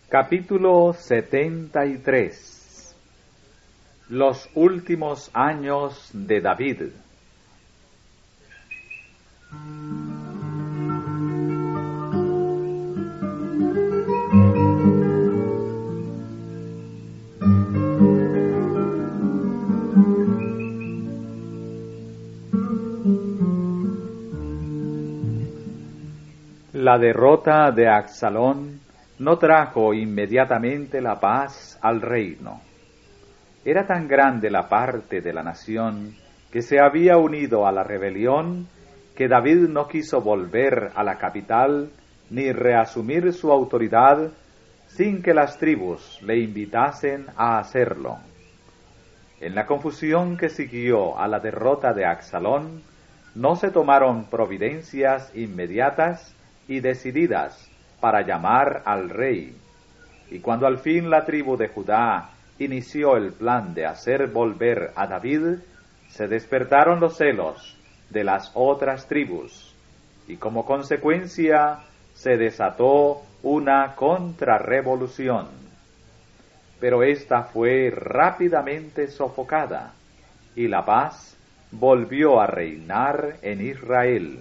Capítulo 73. Los últimos años de David. La derrota de Absalón no trajo inmediatamente la paz al reino. Era tan grande la parte de la nación que se había unido a la rebelión que David no quiso volver a la capital ni reasumir su autoridad sin que las tribus le invitasen a hacerlo. En la confusión que siguió a la derrota de Absalón, no se tomaron providencias inmediatas y decididas para llamar al rey, y cuando al fin la tribu de Judá inició el plan de hacer volver a David, se despertaron los celos de las otras tribus, y como consecuencia se desató una contrarrevolución. Pero esta fue rápidamente sofocada, y la paz volvió a reinar en Israel.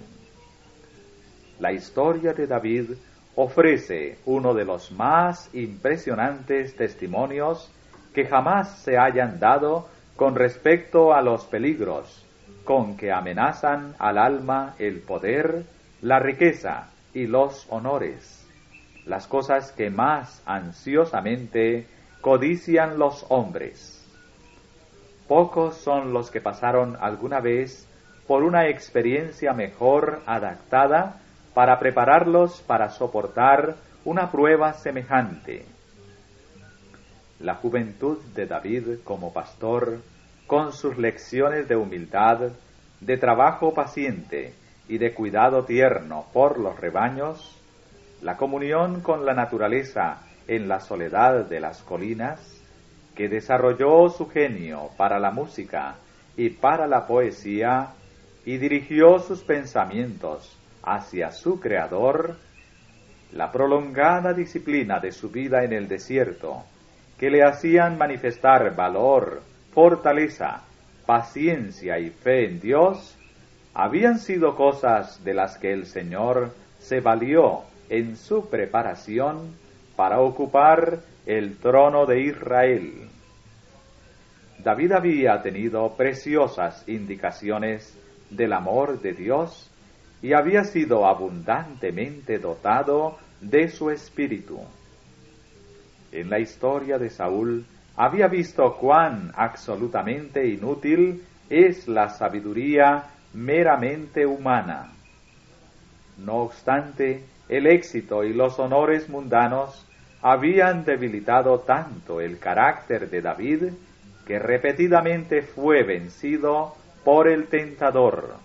La historia de David ofrece uno de los más impresionantes testimonios que jamás se hayan dado con respecto a los peligros con que amenazan al alma el poder, la riqueza y los honores, las cosas que más ansiosamente codician los hombres. Pocos son los que pasaron alguna vez por una experiencia mejor adaptada para prepararlos para soportar una prueba semejante. La juventud de David como pastor, con sus lecciones de humildad, de trabajo paciente y de cuidado tierno por los rebaños, la comunión con la naturaleza en la soledad de las colinas, que desarrolló su genio para la música y para la poesía, y dirigió sus pensamientos hacia su Creador, la prolongada disciplina de su vida en el desierto, que le hacían manifestar valor, fortaleza, paciencia y fe en Dios, habían sido cosas de las que el Señor se valió en su preparación para ocupar el trono de Israel. David había tenido preciosas indicaciones del amor de Dios y había sido abundantemente dotado de su espíritu. En la historia de Saúl había visto cuán absolutamente inútil es la sabiduría meramente humana. No obstante, el éxito y los honores mundanos habían debilitado tanto el carácter de David que repetidamente fue vencido por el tentador.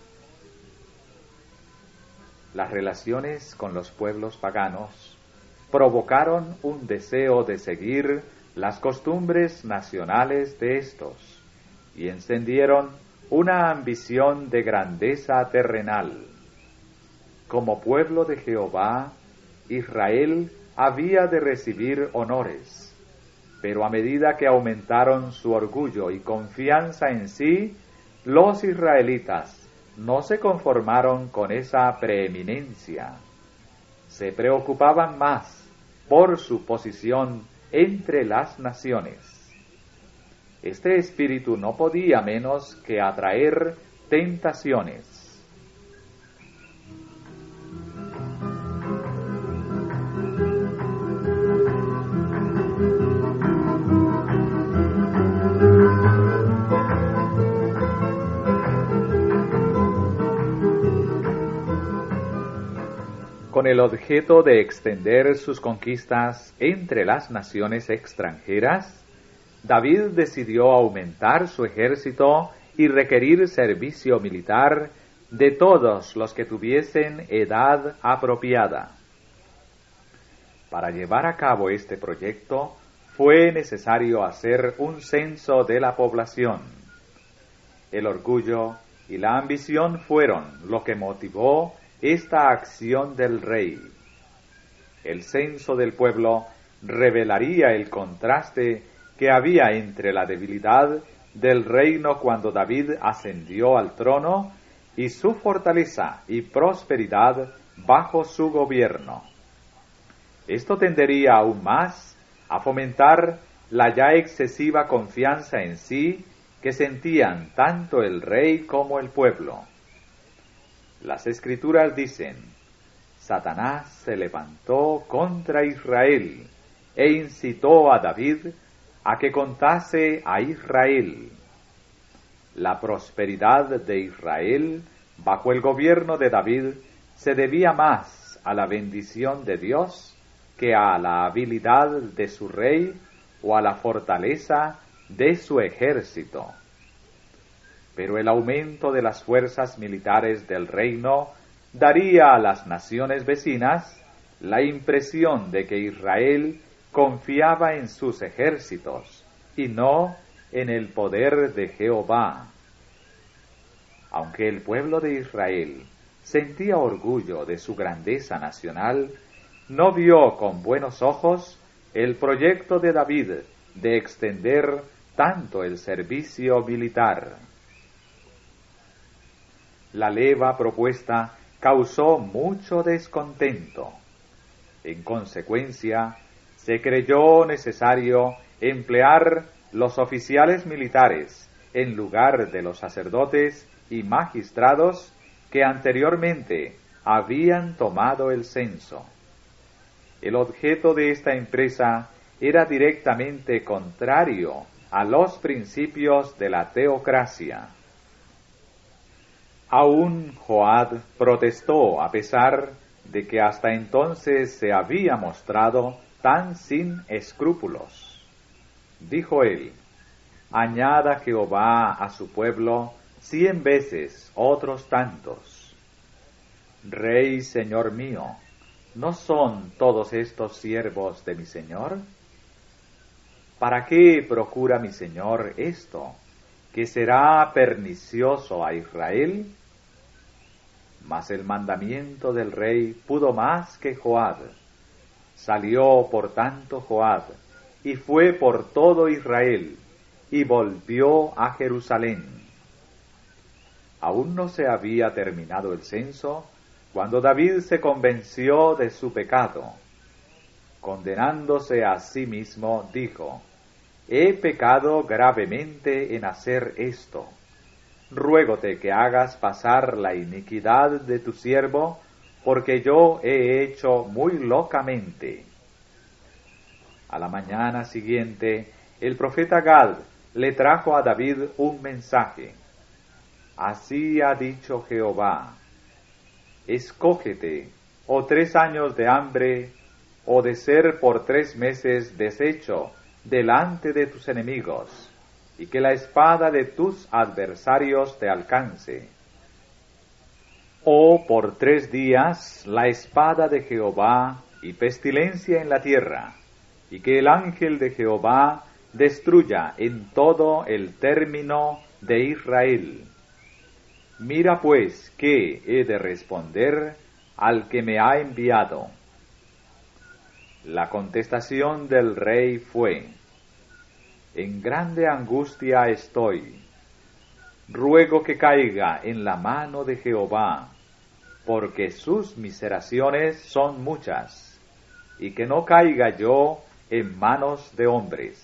Las relaciones con los pueblos paganos provocaron un deseo de seguir las costumbres nacionales de estos y encendieron una ambición de grandeza terrenal. Como pueblo de Jehová, Israel había de recibir honores, pero a medida que aumentaron su orgullo y confianza en sí, los israelitas no se conformaron con esa preeminencia. Se preocupaban más por su posición entre las naciones. Este espíritu no podía menos que atraer tentaciones. Con el objeto de extender sus conquistas entre las naciones extranjeras, David decidió aumentar su ejército y requerir servicio militar de todos los que tuviesen edad apropiada. Para llevar a cabo este proyecto, fue necesario hacer un censo de la población. El orgullo y la ambición fueron lo que motivó esta acción del rey. El censo del pueblo revelaría el contraste que había entre la debilidad del reino cuando David ascendió al trono y su fortaleza y prosperidad bajo su gobierno. Esto tendería aún más a fomentar la ya excesiva confianza en sí que sentían tanto el rey como el pueblo. Las Escrituras dicen: Satanás se levantó contra Israel e incitó a David a que contase a Israel. La prosperidad de Israel bajo el gobierno de David se debía más a la bendición de Dios que a la habilidad de su rey o a la fortaleza de su ejército. Pero el aumento de las fuerzas militares del reino daría a las naciones vecinas la impresión de que Israel confiaba en sus ejércitos y no en el poder de Jehová. Aunque el pueblo de Israel sentía orgullo de su grandeza nacional, no vio con buenos ojos el proyecto de David de extender tanto el servicio militar. La leva propuesta causó mucho descontento. En consecuencia, se creyó necesario emplear los oficiales militares en lugar de los sacerdotes y magistrados que anteriormente habían tomado el censo. El objeto de esta empresa era directamente contrario a los principios de la teocracia. Aún Joab protestó a pesar de que hasta entonces se había mostrado tan sin escrúpulos. Dijo él: añada Jehová a su pueblo 100 veces otros tantos. Rey, Señor mío, ¿no son todos estos siervos de mi Señor? ¿Para qué procura mi Señor esto, que será pernicioso a Israel? Mas el mandamiento del rey pudo más que Joab. Salió por tanto Joab, y fue por todo Israel, y volvió a Jerusalén. Aún no se había terminado el censo, cuando David se convenció de su pecado. Condenándose a sí mismo, dijo: he pecado gravemente en hacer esto. Ruégote que hagas pasar la iniquidad de tu siervo, porque yo he hecho muy locamente. A la mañana siguiente, el profeta Gad le trajo a David un mensaje. Así ha dicho Jehová: escógete, o 3 años de hambre, o de ser por 3 meses deshecho delante de tus enemigos, y que la espada de tus adversarios te alcance. O por 3 días la espada de Jehová y pestilencia en la tierra, y que el ángel de Jehová destruya en todo el término de Israel. Mira pues qué he de responder al que me ha enviado. La contestación del rey fue: en grande angustia estoy. Ruego que caiga en la mano de Jehová, porque sus miseraciones son muchas, y que no caiga yo en manos de hombres.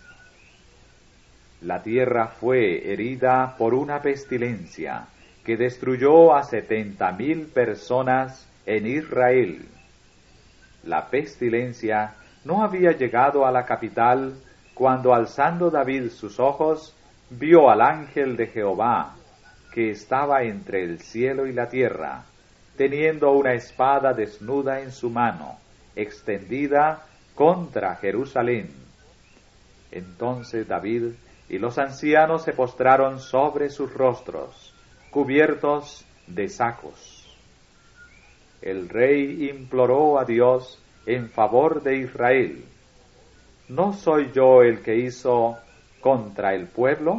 La tierra fue herida por una pestilencia que destruyó a 70,000 personas en Israel. La pestilencia no había llegado a la capital cuando, alzando David sus ojos, vio al ángel de Jehová, que estaba entre el cielo y la tierra, teniendo una espada desnuda en su mano, extendida contra Jerusalén. Entonces David y los ancianos se postraron sobre sus rostros, cubiertos de sacos. El rey imploró a Dios en favor de Israel: ¿no soy yo el que hizo contra el pueblo?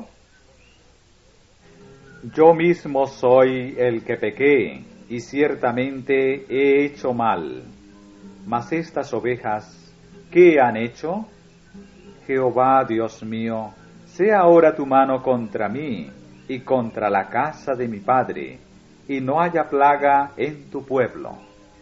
Yo mismo soy el que pequé, y ciertamente he hecho mal. Mas estas ovejas ¿qué han hecho? Jehová, Dios mío, sea ahora tu mano contra mí y contra la casa de mi padre, y no haya plaga en tu pueblo.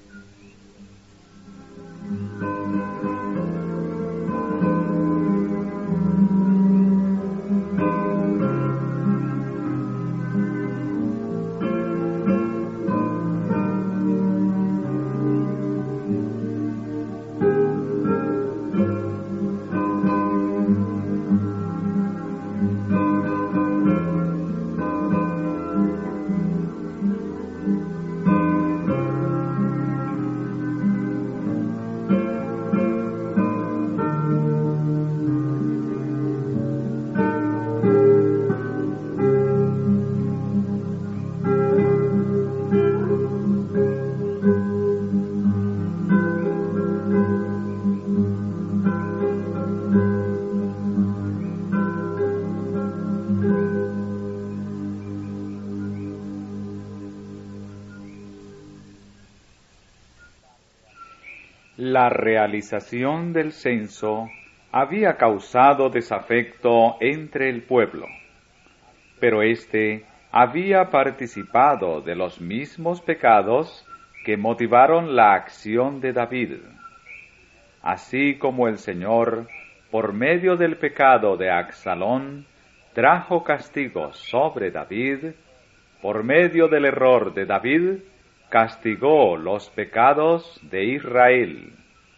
La realización del censo había causado desafecto entre el pueblo, pero éste había participado de los mismos pecados que motivaron la acción de David. Así como el Señor, por medio del pecado de Absalón, trajo castigos sobre David, por medio del error de David, castigó los pecados de Israel.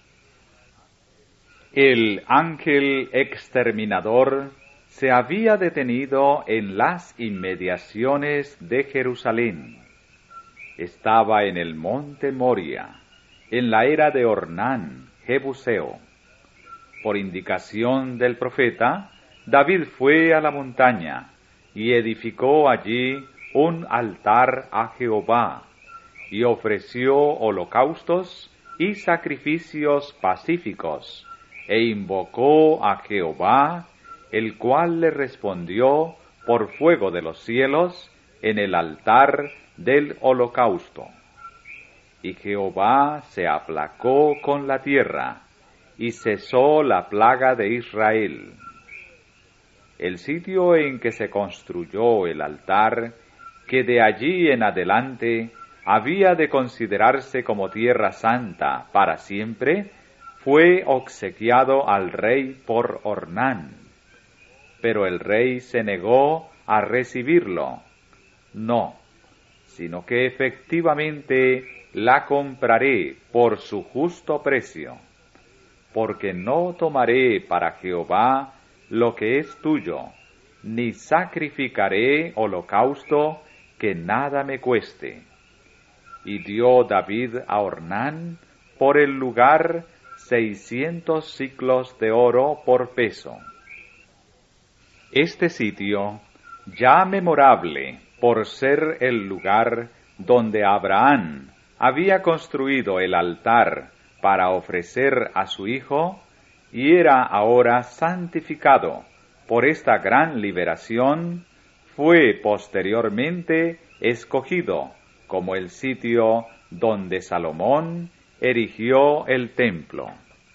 El ángel exterminador se había detenido en las inmediaciones de Jerusalén. Estaba en el monte Moria, en la era de Ornán, Jebuseo. Por indicación del profeta, David fue a la montaña y edificó allí un altar a Jehová, y ofreció holocaustos y sacrificios pacíficos, e invocó a Jehová, el cual le respondió por fuego de los cielos en el altar del holocausto. Y Jehová se aplacó con la tierra, y cesó la plaga de Israel. El sitio en que se construyó el altar, que de allí en adelante había de considerarse como tierra santa para siempre, fue obsequiado al rey por Ornán. Pero el rey se negó a recibirlo. No, sino que efectivamente la compraré por su justo precio, porque no tomaré para Jehová lo que es tuyo, ni sacrificaré holocausto que nada me cueste. Y dio David a Ornán por el lugar 600 siclos de oro por peso. Este sitio, ya memorable por ser el lugar donde Abraham había construido el altar para ofrecer a su hijo, y era ahora santificado por esta gran liberación, fue posteriormente escogido como el sitio donde Salomón erigió el templo.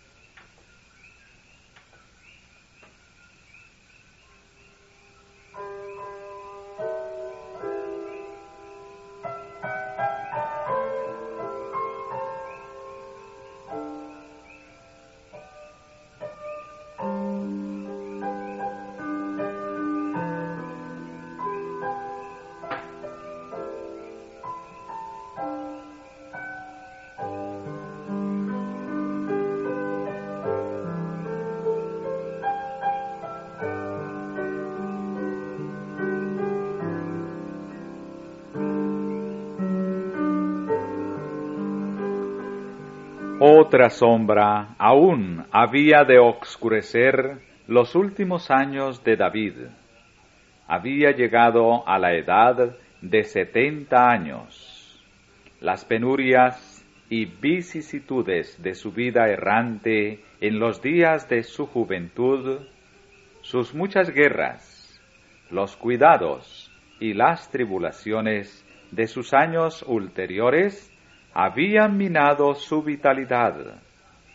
Otra sombra aún había de oscurecer los últimos años de David. Había llegado a la edad de 70 años. Las penurias y vicisitudes de su vida errante en los días de su juventud, sus muchas guerras, los cuidados y las tribulaciones de sus años ulteriores habían minado su vitalidad.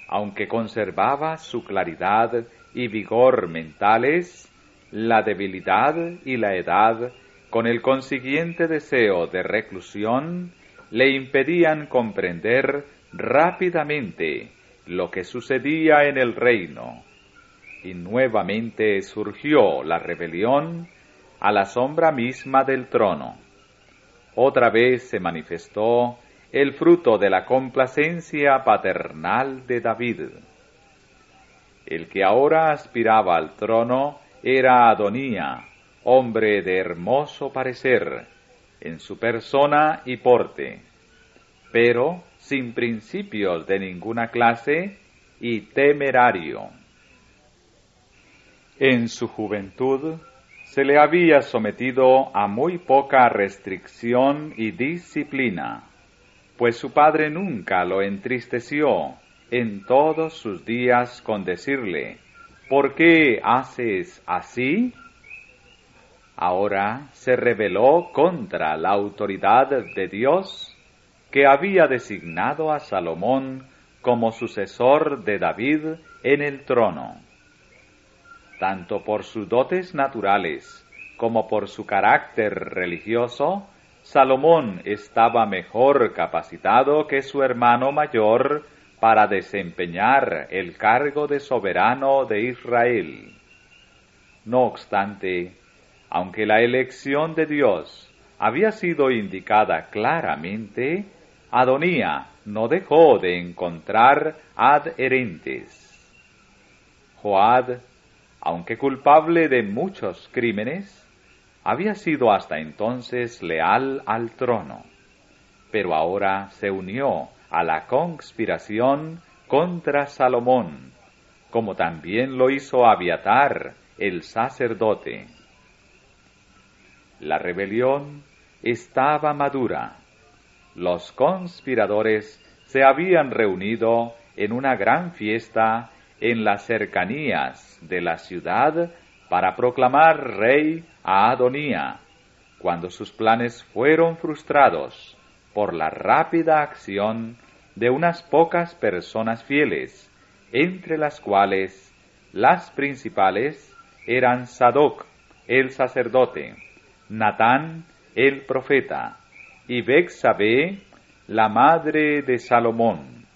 aunque conservaba su claridad y vigor mentales, la debilidad y la edad, con el consiguiente deseo de reclusión, le impedían comprender rápidamente lo que sucedía en el reino, y nuevamente surgió la rebelión a la sombra misma del trono. Otra vez se manifestó el fruto de la complacencia paternal de David. El que ahora aspiraba al trono era Adonía, hombre de hermoso parecer, en su persona y porte, pero sin principios de ninguna clase y temerario. En su juventud se le había sometido a muy poca restricción y disciplina, pues su padre nunca lo entristeció en todos sus días con decirle: ¿por qué haces así? Ahora se rebeló contra la autoridad de Dios, que había designado a Salomón como sucesor de David en el trono. Tanto por sus dotes naturales como por su carácter religioso, Salomón estaba mejor capacitado que su hermano mayor para desempeñar el cargo de soberano de Israel. No obstante, aunque la elección de Dios había sido indicada claramente, Adonía no dejó de encontrar adherentes. Joab, aunque culpable de muchos crímenes, había sido hasta entonces leal al trono, pero ahora se unió a la conspiración contra Salomón, como también lo hizo Abiatar, el sacerdote. La rebelión estaba madura. Los conspiradores se habían reunido en una gran fiesta en las cercanías de la ciudad para proclamar rey a Adonía, cuando sus planes fueron frustrados por la rápida acción de unas pocas personas fieles, entre las cuales las principales eran Sadoc, el sacerdote, Natán, el profeta, y Betsabé, la madre de Salomón.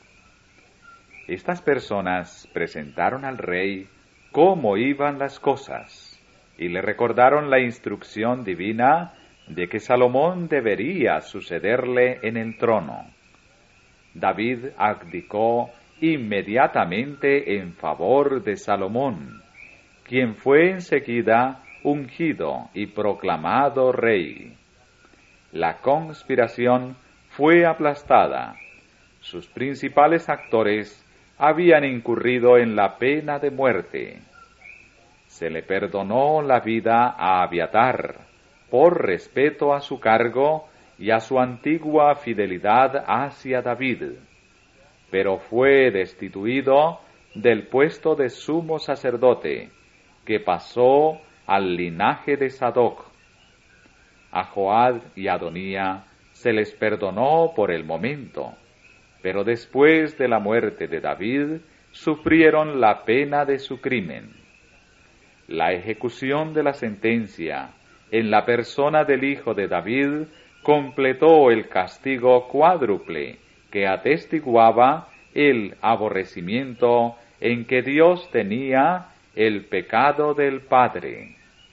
Estas personas presentaron al rey cómo iban las cosas, y le recordaron la instrucción divina de que Salomón debería sucederle en el trono. David abdicó inmediatamente en favor de Salomón, quien fue enseguida ungido y proclamado rey. La conspiración fue aplastada. Sus principales actores habían incurrido en la pena de muerte. Se le perdonó la vida a Abiatar por respeto a su cargo y a su antigua fidelidad hacia David, pero fue destituido del puesto de sumo sacerdote, que pasó al linaje de Sadoc. A Joab y Adonía se les perdonó por el momento, pero después de la muerte de David sufrieron la pena de su crimen. La ejecución de la sentencia en la persona del hijo de David completó el castigo cuádruple que atestiguaba el aborrecimiento en que Dios tenía el pecado del padre.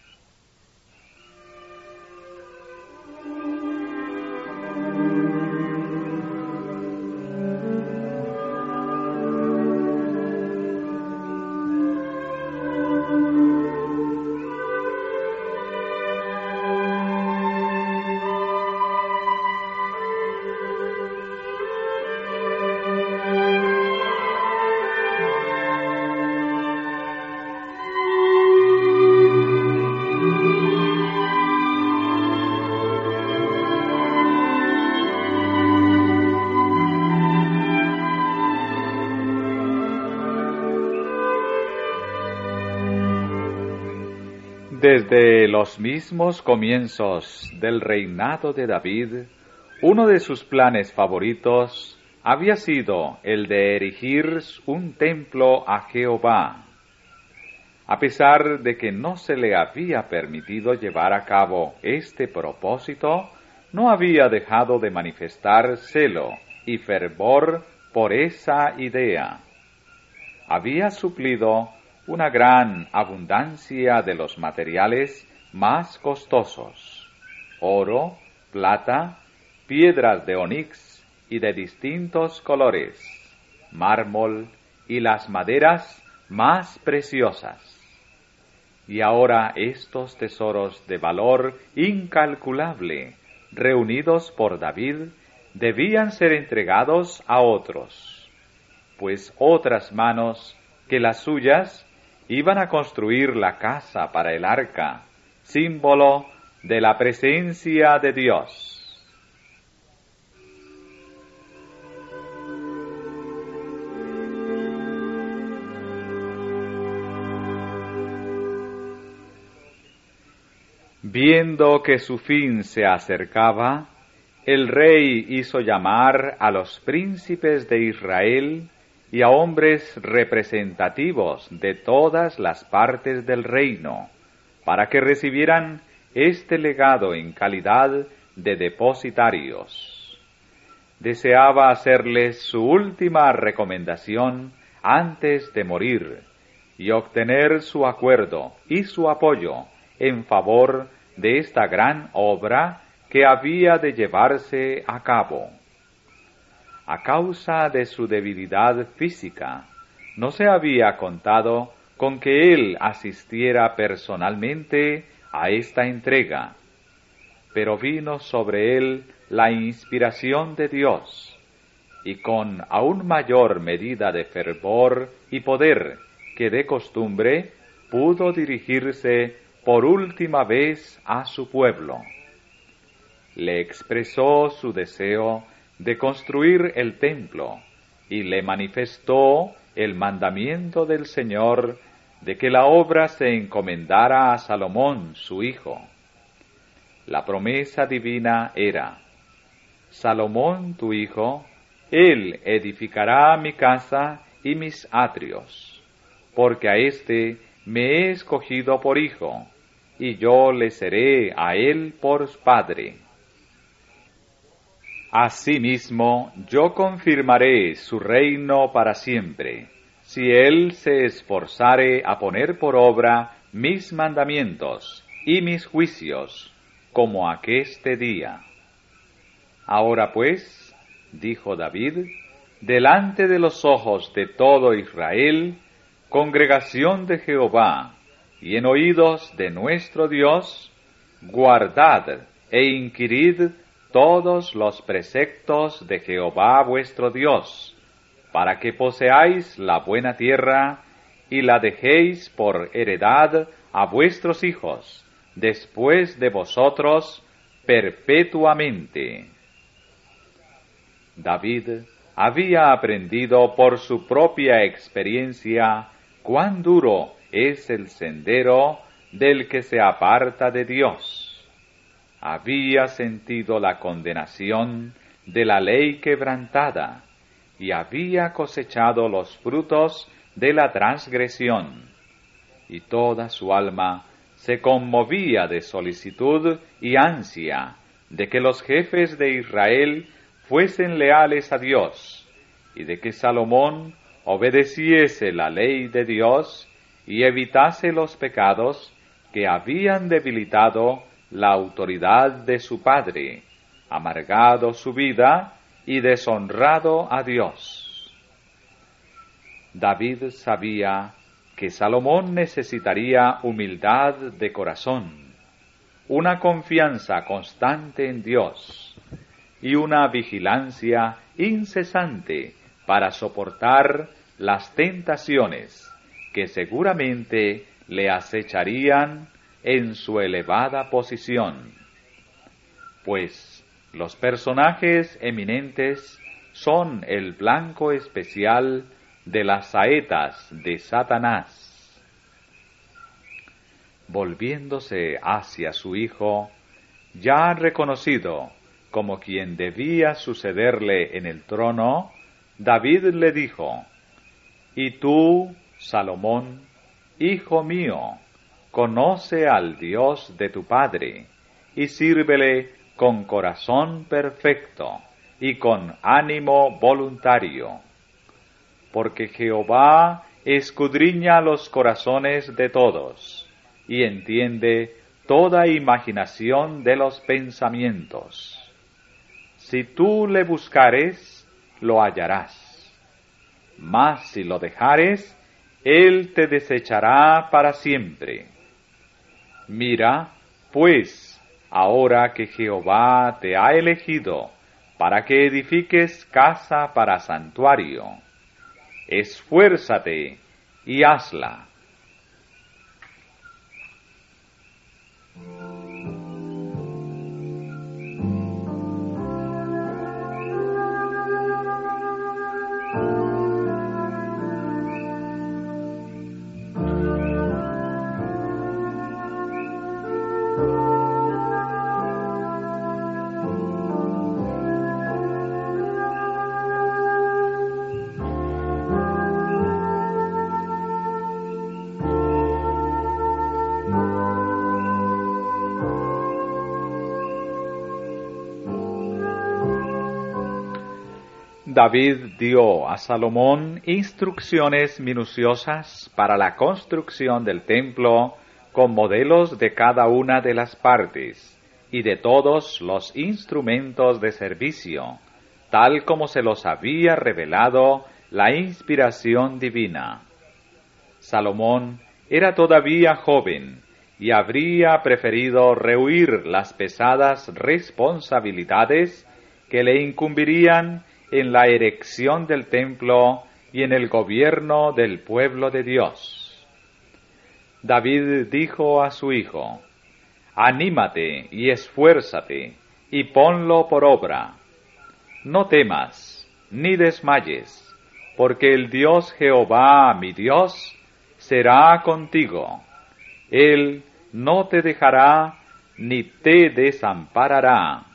Desde los mismos comienzos del reinado de David, uno de sus planes favoritos había sido el de erigir un templo a Jehová. A pesar de que no se le había permitido llevar a cabo este propósito, no había dejado de manifestar celo y fervor por esa idea. Había suplido una gran abundancia de los materiales más costosos: oro, plata, piedras de onix y de distintos colores, mármol y las maderas más preciosas. Y ahora estos tesoros de valor incalculable, reunidos por David, debían ser entregados a otros, pues otras manos que las suyas iban a construir la casa para el arca, símbolo de la presencia de Dios. Viendo que su fin se acercaba, el rey hizo llamar a los príncipes de Israel y a hombres representativos de todas las partes del reino, para que recibieran este legado en calidad de depositarios. Deseaba hacerles su última recomendación antes de morir y obtener su acuerdo y su apoyo en favor de esta gran obra que había de llevarse a cabo. A causa de su debilidad física, no se había contado con que él asistiera personalmente a esta entrega, pero vino sobre él la inspiración de Dios, y con aún mayor medida de fervor y poder que de costumbre, pudo dirigirse por última vez a su pueblo. Le expresó su deseo de construir el templo y le manifestó el mandamiento del Señor de que la obra se encomendara a Salomón, su hijo. La promesa divina era: Salomón, tu hijo, él edificará mi casa y mis atrios, porque a éste me he escogido por hijo, y yo le seré a él por padre. Asimismo, yo confirmaré su reino para siempre, si él se esforzare a poner por obra mis mandamientos y mis juicios, como aqueste día. Ahora pues, dijo David, delante de los ojos de todo Israel, congregación de Jehová, y en oídos de nuestro Dios, guardad e inquirid todos los preceptos de Jehová vuestro Dios, para que poseáis la buena tierra y la dejéis por heredad a vuestros hijos, después de vosotros, perpetuamente. David había aprendido por su propia experiencia cuán duro es el sendero del que se aparta de Dios. Había sentido la condenación de la ley quebrantada y había cosechado los frutos de la transgresión, y toda su alma se conmovía de solicitud y ansia de que los jefes de Israel fuesen leales a Dios, y de que Salomón obedeciese la ley de Dios y evitase los pecados que habían debilitado la autoridad de su padre, amargado su vida y deshonrado a Dios. David sabía que Salomón necesitaría humildad de corazón, una confianza constante en Dios y una vigilancia incesante para soportar las tentaciones que seguramente le acecharían en su elevada posición, pues los personajes eminentes son el blanco especial de las saetas de Satanás. Volviéndose hacia su hijo, ya reconocido como quien debía sucederle en el trono, David le dijo: Y tú, Salomón, hijo mío, conoce al Dios de tu padre, y sírvele con corazón perfecto y con ánimo voluntario. Porque Jehová escudriña los corazones de todos, y entiende toda imaginación de los pensamientos. Si tú le buscares, lo hallarás. Mas si lo dejares, él te desechará para siempre. Mira, pues, ahora que Jehová te ha elegido para que edifiques casa para santuario, esfuérzate y hazla. David dio a Salomón instrucciones minuciosas para la construcción del templo, con modelos de cada una de las partes y de todos los instrumentos de servicio, tal como se los había revelado la inspiración divina. Salomón era todavía joven y habría preferido rehuir las pesadas responsabilidades que le incumbirían en la erección del templo y en el gobierno del pueblo de Dios. David dijo a su hijo: Anímate y esfuérzate, y ponlo por obra. No temas, ni desmayes, porque el Dios Jehová, mi Dios, será contigo. Él no te dejará, ni te desamparará.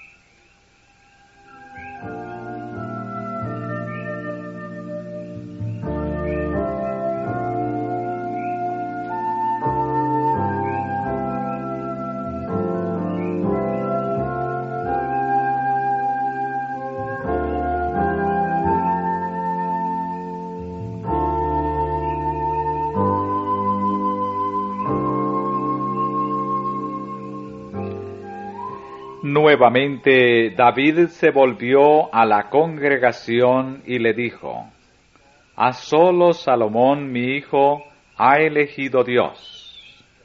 Nuevamente David se volvió a la congregación y le dijo: A solo Salomón mi hijo ha elegido Dios.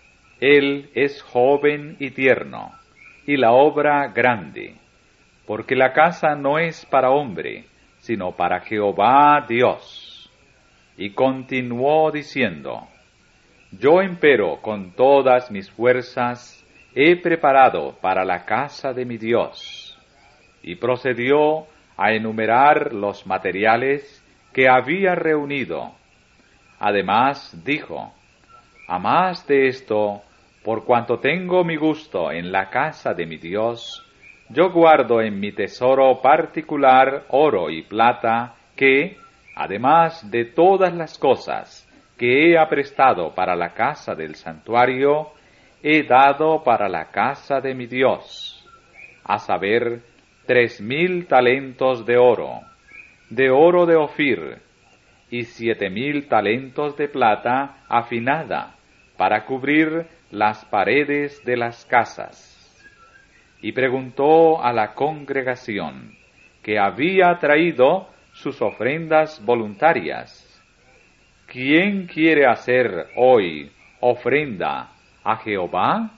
Él es joven y tierno, y la obra grande, porque la casa no es para hombre, sino para Jehová Dios. Y continuó diciendo: Yo empero con todas mis fuerzas he preparado para la casa de mi Dios. Y procedió a enumerar los materiales que había reunido. Además dijo: A más de esto, por cuanto tengo mi gusto en la casa de mi Dios, yo guardo en mi tesoro particular oro y plata que, además de todas las cosas que he aprestado para la casa del santuario, he dado para la casa de mi Dios, a saber, 3,000 talentos de oro de Ofir, y 7,000 talentos de plata afinada, para cubrir las paredes de las casas. Y preguntó a la congregación, que había traído sus ofrendas voluntarias: ¿Quién quiere hacer hoy ofrenda a Jehová?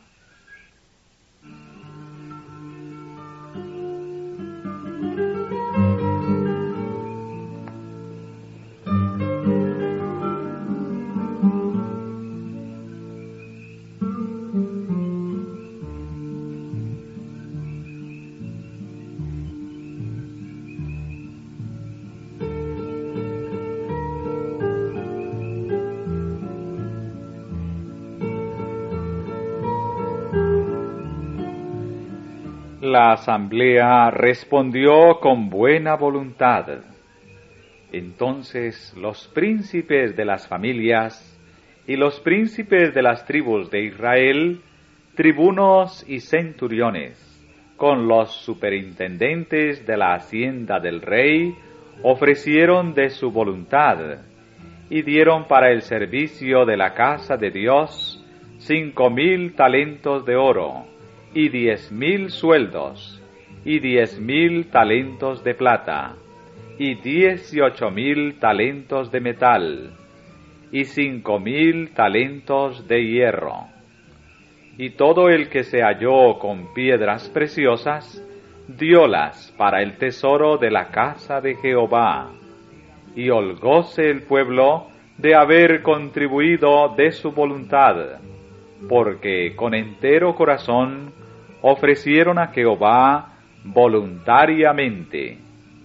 La asamblea respondió con buena voluntad. Entonces los príncipes de las familias y los príncipes de las tribus de Israel, tribunos y centuriones, con los superintendentes de la hacienda del rey, ofrecieron de su voluntad, y dieron para el servicio de la casa de Dios 5,000 talentos de oro, y 10,000 sueldos, y 10,000 talentos de plata, y 18,000 talentos de metal, y 5,000 talentos de hierro. Y todo el que se halló con piedras preciosas, diólas para el tesoro de la casa de Jehová. Y holgóse el pueblo de haber contribuido de su voluntad, porque con entero corazón ofrecieron a Jehová voluntariamente.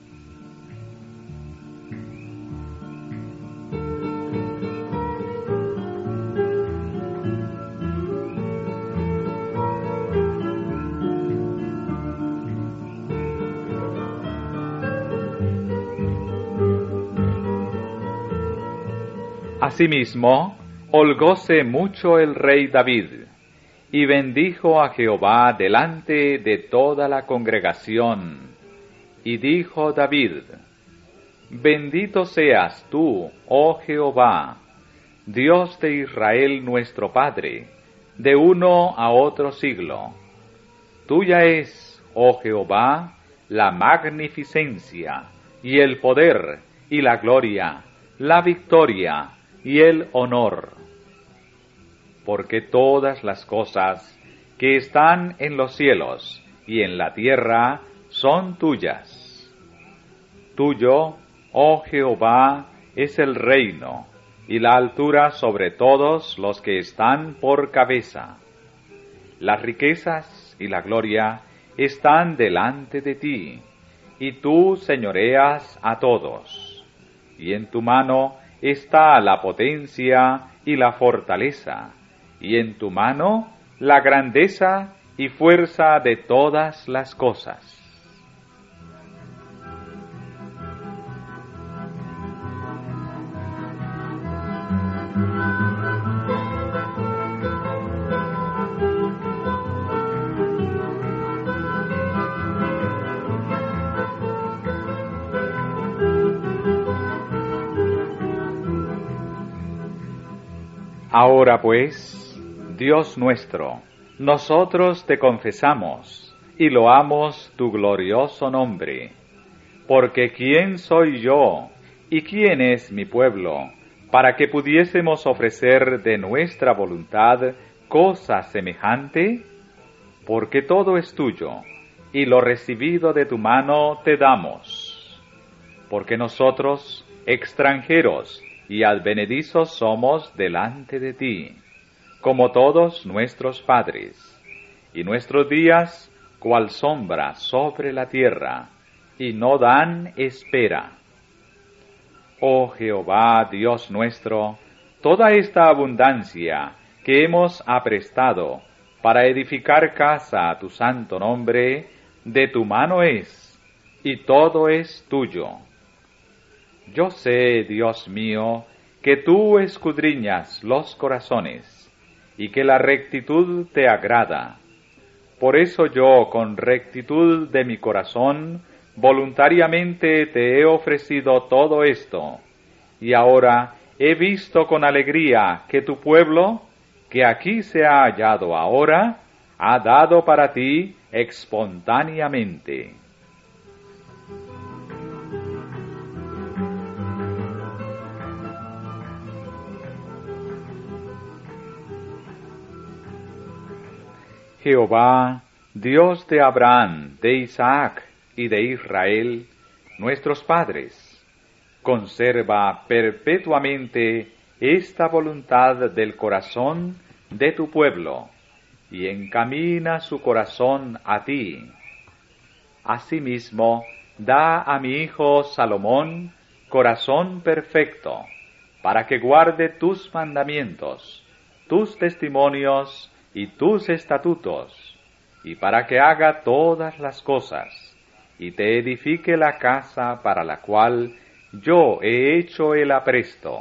Asimismo, holgóse mucho el rey David, y bendijo a Jehová delante de toda la congregación. Y dijo David: Bendito seas tú, oh Jehová, Dios de Israel nuestro Padre, de uno a otro siglo. Tuya es, oh Jehová, la magnificencia, y el poder, y la gloria, la victoria, y el honor. Porque todas las cosas que están en los cielos y en la tierra son tuyas. Tuyo, oh Jehová, es el reino, y la altura sobre todos los que están por cabeza. Las riquezas y la gloria están delante de ti, y tú señoreas a todos. Y en tu mano está la potencia y la fortaleza, y en tu mano la grandeza y fuerza de todas las cosas. Ahora pues, Dios nuestro, nosotros te confesamos y loamos tu glorioso nombre, porque ¿quién soy yo y quién es mi pueblo para que pudiésemos ofrecer de nuestra voluntad cosa semejante? Porque todo es tuyo, y lo recibido de tu mano te damos. Porque nosotros, extranjeros y advenedizos somos delante de ti, como todos nuestros padres, y nuestros días cual sombra sobre la tierra, y no dan espera. Oh Jehová, Dios nuestro, toda esta abundancia que hemos aprestado para edificar casa a tu santo nombre, de tu mano es, y todo es tuyo. Yo sé, Dios mío, que tú escudriñas los corazones, y que la rectitud te agrada. Por eso yo, con rectitud de mi corazón, voluntariamente te he ofrecido todo esto, y ahora he visto con alegría que tu pueblo, que aquí se ha hallado ahora, ha dado para ti espontáneamente. Jehová, Dios de Abraham, de Isaac y de Israel, nuestros padres, conserva perpetuamente esta voluntad del corazón de tu pueblo, y encamina su corazón a ti. Asimismo, da a mi hijo Salomón corazón perfecto, para que guarde tus mandamientos, tus testimonios y tus estatutos, y para que haga todas las cosas, y te edifique la casa para la cual yo he hecho el apresto.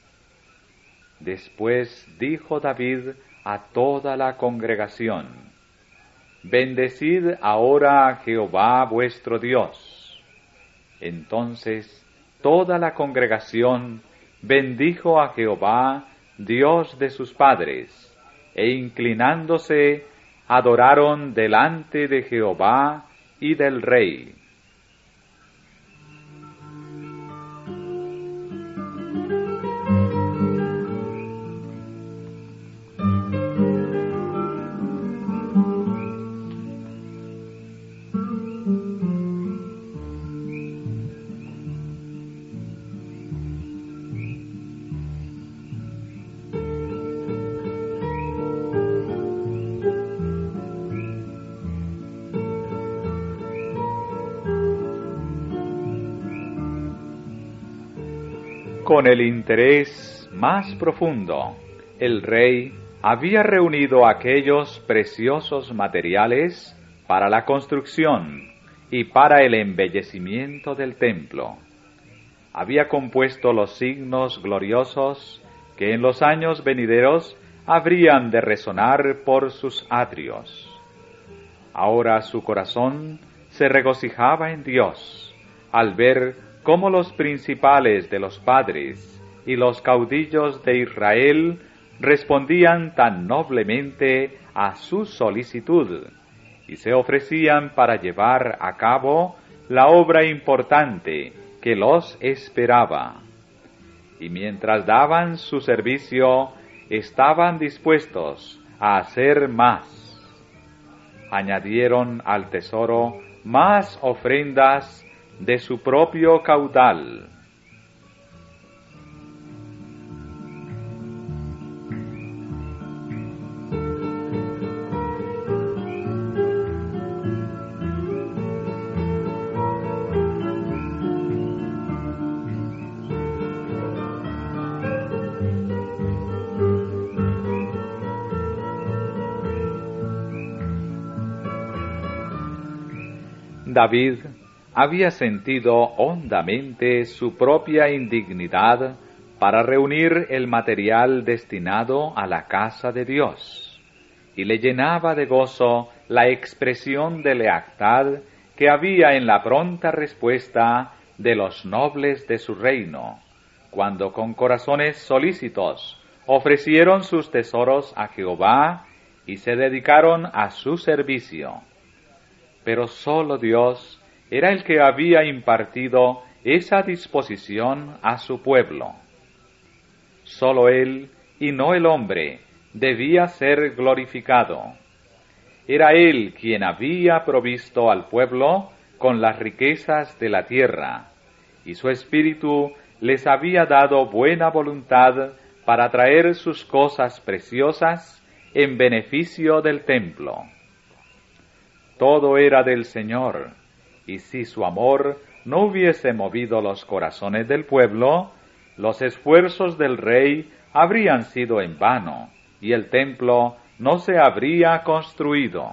Después dijo David a toda la congregación: Bendecid ahora a Jehová vuestro Dios. Entonces toda la congregación bendijo a Jehová, Dios de sus padres, e inclinándose, adoraron delante de Jehová y del rey. Con el interés más profundo, el rey había reunido aquellos preciosos materiales para la construcción y para el embellecimiento del templo. Había compuesto los signos gloriosos que en los años venideros habrían de resonar por sus atrios. Ahora su corazón se regocijaba en Dios al ver cómo los principales de los padres y los caudillos de Israel respondían tan noblemente a su solicitud y se ofrecían para llevar a cabo la obra importante que los esperaba. Y mientras daban su servicio, estaban dispuestos a hacer más. Añadieron al tesoro más ofrendas de su propio caudal. David había sentido hondamente su propia indignidad para reunir el material destinado a la casa de Dios, y le llenaba de gozo la expresión de lealtad que había en la pronta respuesta de los nobles de su reino, cuando con corazones solícitos ofrecieron sus tesoros a Jehová y se dedicaron a su servicio. Pero sólo Dios era el que había impartido esa disposición a su pueblo. Sólo Él, y no el hombre, debía ser glorificado. Era Él quien había provisto al pueblo con las riquezas de la tierra, y su Espíritu les había dado buena voluntad para traer sus cosas preciosas en beneficio del templo. Todo era del Señor, y si su amor no hubiese movido los corazones del pueblo, los esfuerzos del rey habrían sido en vano, y el templo no se habría construido.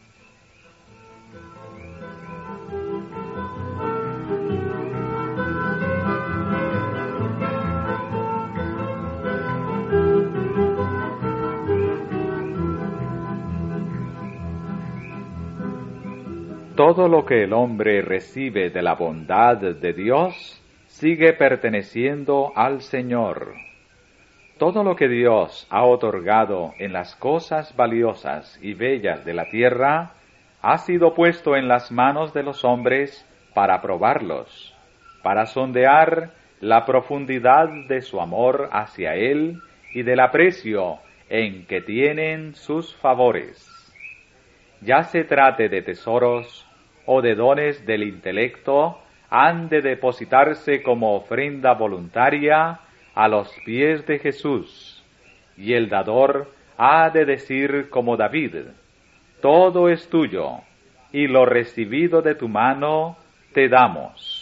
Todo lo que el hombre recibe de la bondad de Dios sigue perteneciendo al Señor. Todo lo que Dios ha otorgado en las cosas valiosas y bellas de la tierra ha sido puesto en las manos de los hombres para probarlos, para sondear la profundidad de su amor hacia Él y del aprecio en que tienen sus favores. Ya se trate de tesoros o de dones del intelecto, han de depositarse como ofrenda voluntaria a los pies de Jesús, y el dador ha de decir como David: todo es tuyo, y lo recibido de tu mano te damos.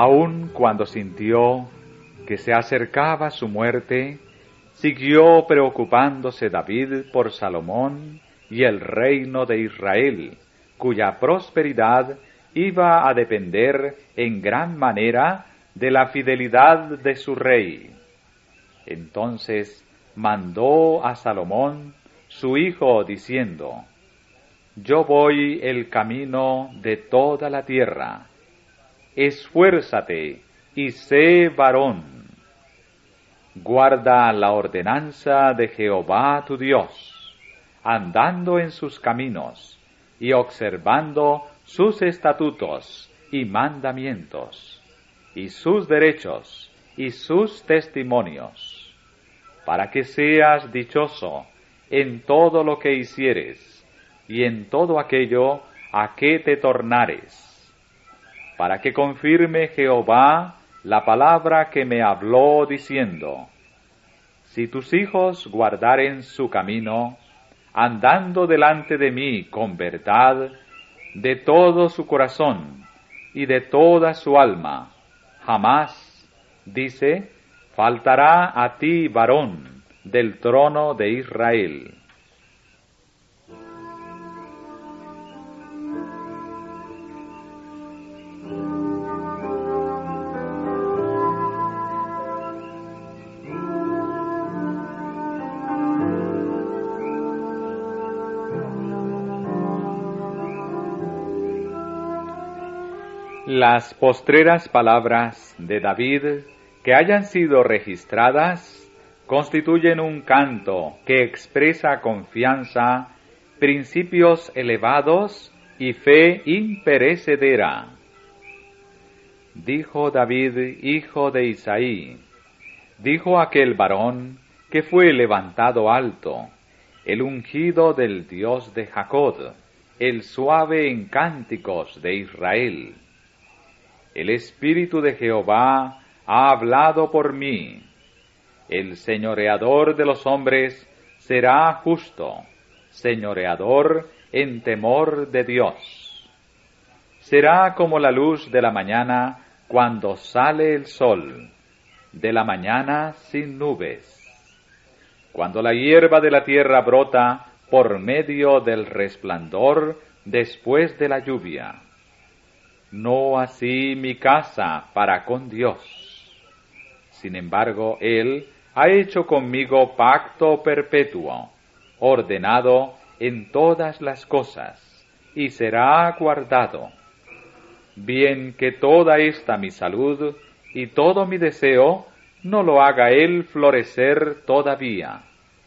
Aun cuando sintió que se acercaba su muerte, siguió preocupándose David por Salomón y el reino de Israel, cuya prosperidad iba a depender en gran manera de la fidelidad de su rey. Entonces mandó a Salomón, su hijo, diciendo: Yo voy el camino de toda la tierra. Esfuérzate y sé varón. Guarda la ordenanza de Jehová tu Dios, andando en sus caminos y observando sus estatutos y mandamientos, y sus derechos y sus testimonios, para que seas dichoso en todo lo que hicieres y en todo aquello a que te tornares, para que confirme Jehová la palabra que me habló diciendo: Si tus hijos guardaren su camino, andando delante de mí con verdad, de todo su corazón y de toda su alma, jamás, dice, faltará a ti varón del trono de Israel. Las postreras palabras de David que hayan sido registradas constituyen un canto que expresa confianza, principios elevados y fe imperecedera. Dijo David, hijo de Isaí, dijo aquel varón que fue levantado alto, el ungido del Dios de Jacob, el suave en cánticos de Israel. El Espíritu de Jehová ha hablado por mí. El señoreador de los hombres será justo, señoreador en temor de Dios. Será como la luz de la mañana cuando sale el sol, de la mañana sin nubes. Cuando la hierba de la tierra brota por medio del resplandor después de la lluvia. No así mi casa para con Dios. Sin embargo, Él ha hecho conmigo pacto perpetuo, ordenado en todas las cosas, y será guardado. Bien que toda esta mi salud y todo mi deseo no lo haga Él florecer todavía.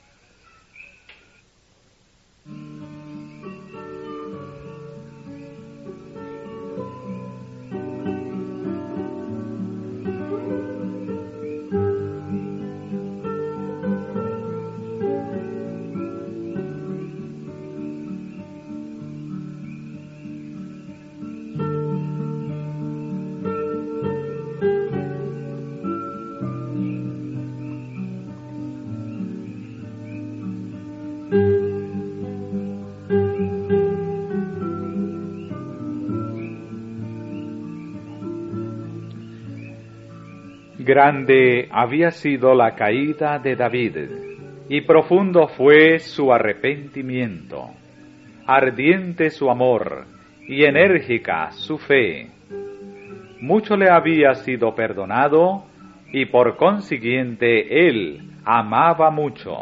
Grande había sido la caída de David, y profundo fue su arrepentimiento, ardiente su amor, y enérgica su fe. Mucho le había sido perdonado, y por consiguiente él amaba mucho.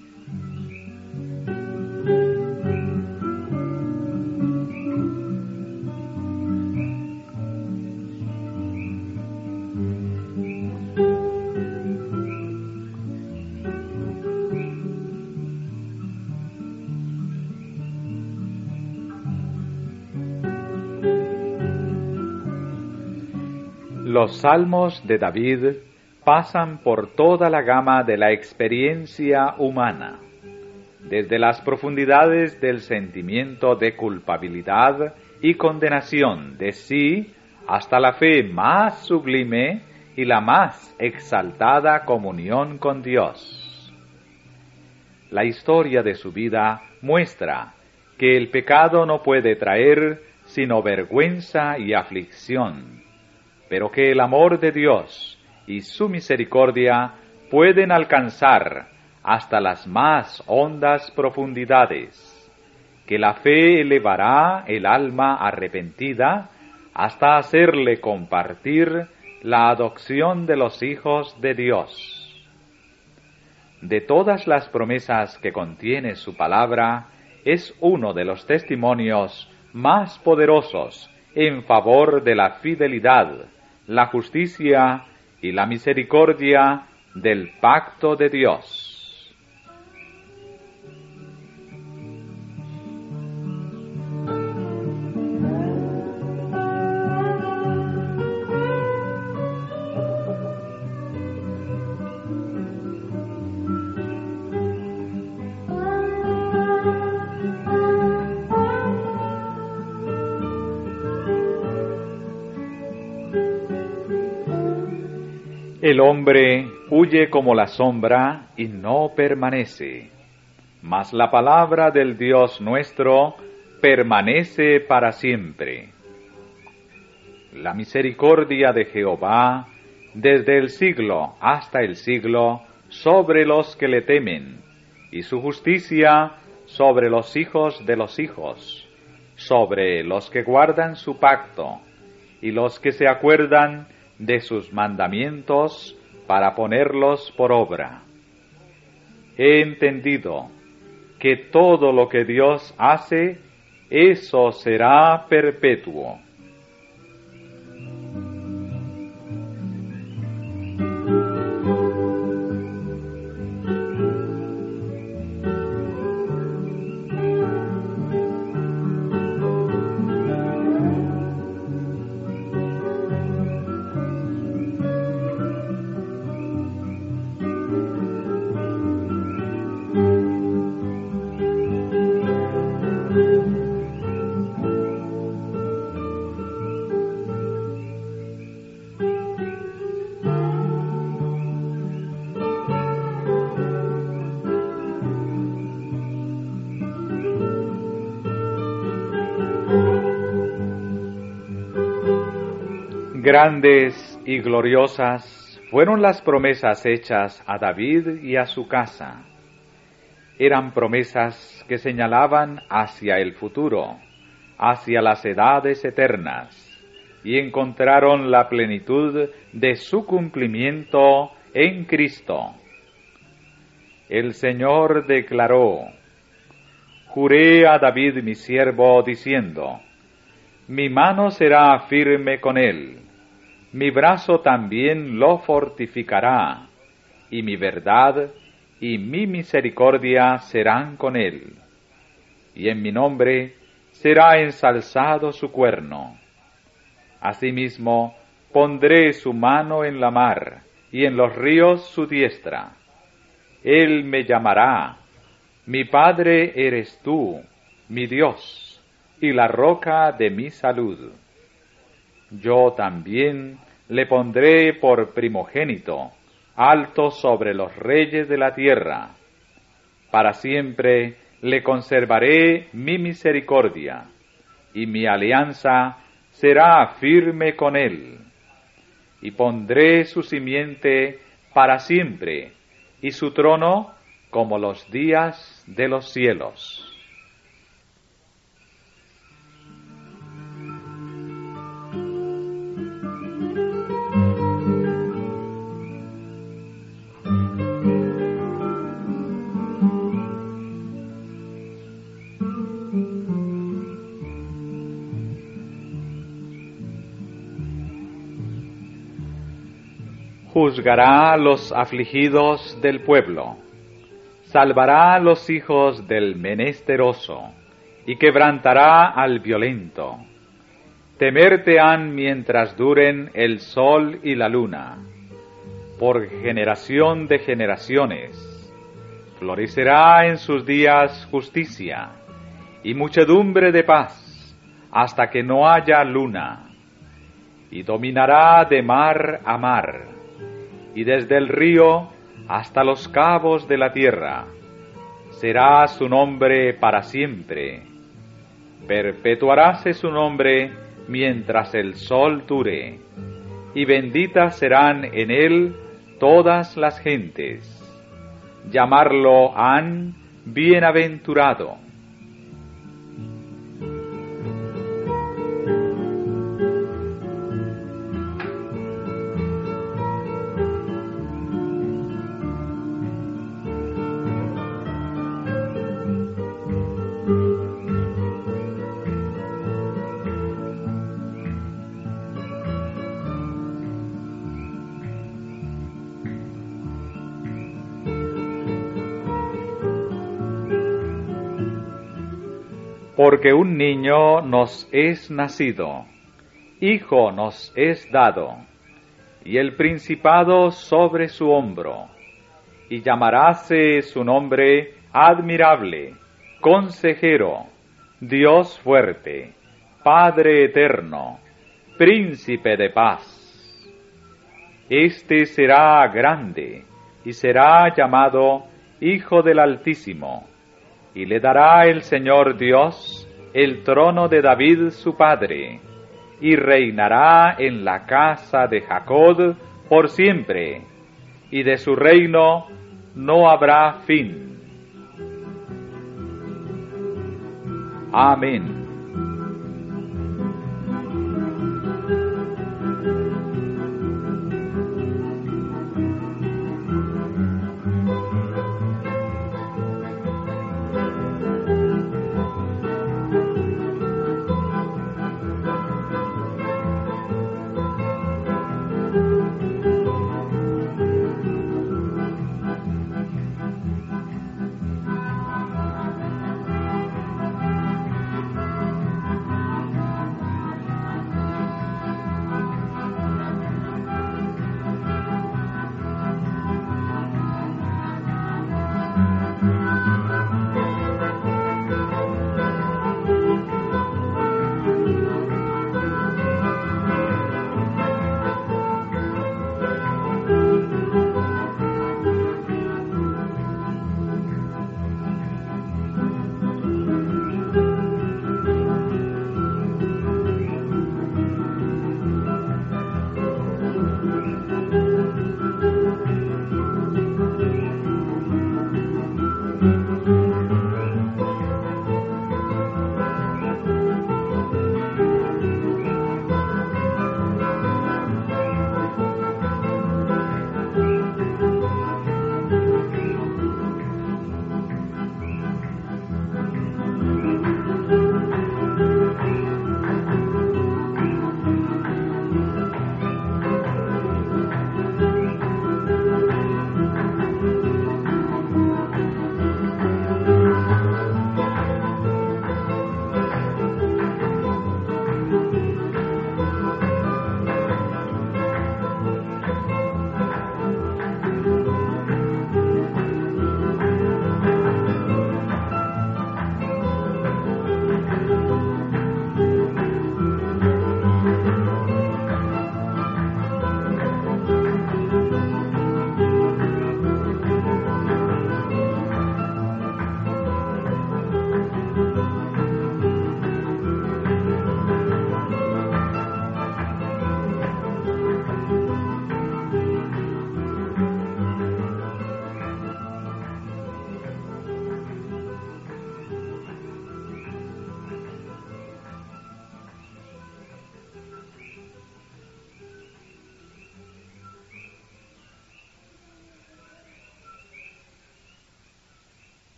Los salmos de David pasan por toda la gama de la experiencia humana, desde las profundidades del sentimiento de culpabilidad y condenación de sí hasta la fe más sublime y la más exaltada comunión con Dios. La historia de su vida muestra que el pecado no puede traer sino vergüenza y aflicción, pero que el amor de Dios y su misericordia pueden alcanzar hasta las más hondas profundidades, que la fe elevará el alma arrepentida hasta hacerle compartir la adopción de los hijos de Dios. De todas las promesas que contiene su palabra, es uno de los testimonios más poderosos en favor de la fidelidad, la justicia y la misericordia del pacto de Dios. El hombre huye como la sombra y no permanece, mas la palabra del Dios nuestro permanece para siempre. La misericordia de Jehová desde el siglo hasta el siglo sobre los que le temen, y su justicia sobre los hijos de los hijos, sobre los que guardan su pacto, y los que se acuerdan de sus mandamientos para ponerlos por obra. He entendido que todo lo que Dios hace, eso será perpetuo. Grandes y gloriosas fueron las promesas hechas a David y a su casa. Eran promesas que señalaban hacia el futuro, hacia las edades eternas, y encontraron la plenitud de su cumplimiento en Cristo. El Señor declaró: Juré a David mi siervo, diciendo: Mi mano será firme con él, mi brazo también lo fortificará, y mi verdad y mi misericordia serán con él, y en mi nombre será ensalzado su cuerno. Asimismo, pondré su mano en la mar, y en los ríos su diestra. Él me llamará: Mi Padre eres tú, mi Dios, y la roca de mi salud. Yo también le pondré por primogénito, alto sobre los reyes de la tierra. Para siempre le conservaré mi misericordia, y mi alianza será firme con él. Y pondré su simiente para siempre, y su trono como los días de los cielos. Juzgará a los afligidos del pueblo, salvará a los hijos del menesteroso, y quebrantará al violento. Temerte han mientras duren el sol y la luna, por generación de generaciones. Florecerá en sus días justicia, y muchedumbre de paz, hasta que no haya luna. Y dominará de mar a mar, y desde el río hasta los cabos de la tierra. Será su nombre para siempre. Perpetuaráse su nombre mientras el sol dure. y benditas serán en él todas las gentes. Llamarlo han bienaventurado. Porque un niño nos es nacido, hijo nos es dado, y el principado sobre su hombro, y llamaráse su nombre admirable, consejero, Dios fuerte, Padre eterno, príncipe de paz. Este será grande, y será llamado Hijo del Altísimo, y le dará el Señor Dios el trono de David su padre, y reinará en la casa de Jacob por siempre, y de su reino no habrá fin. Amén.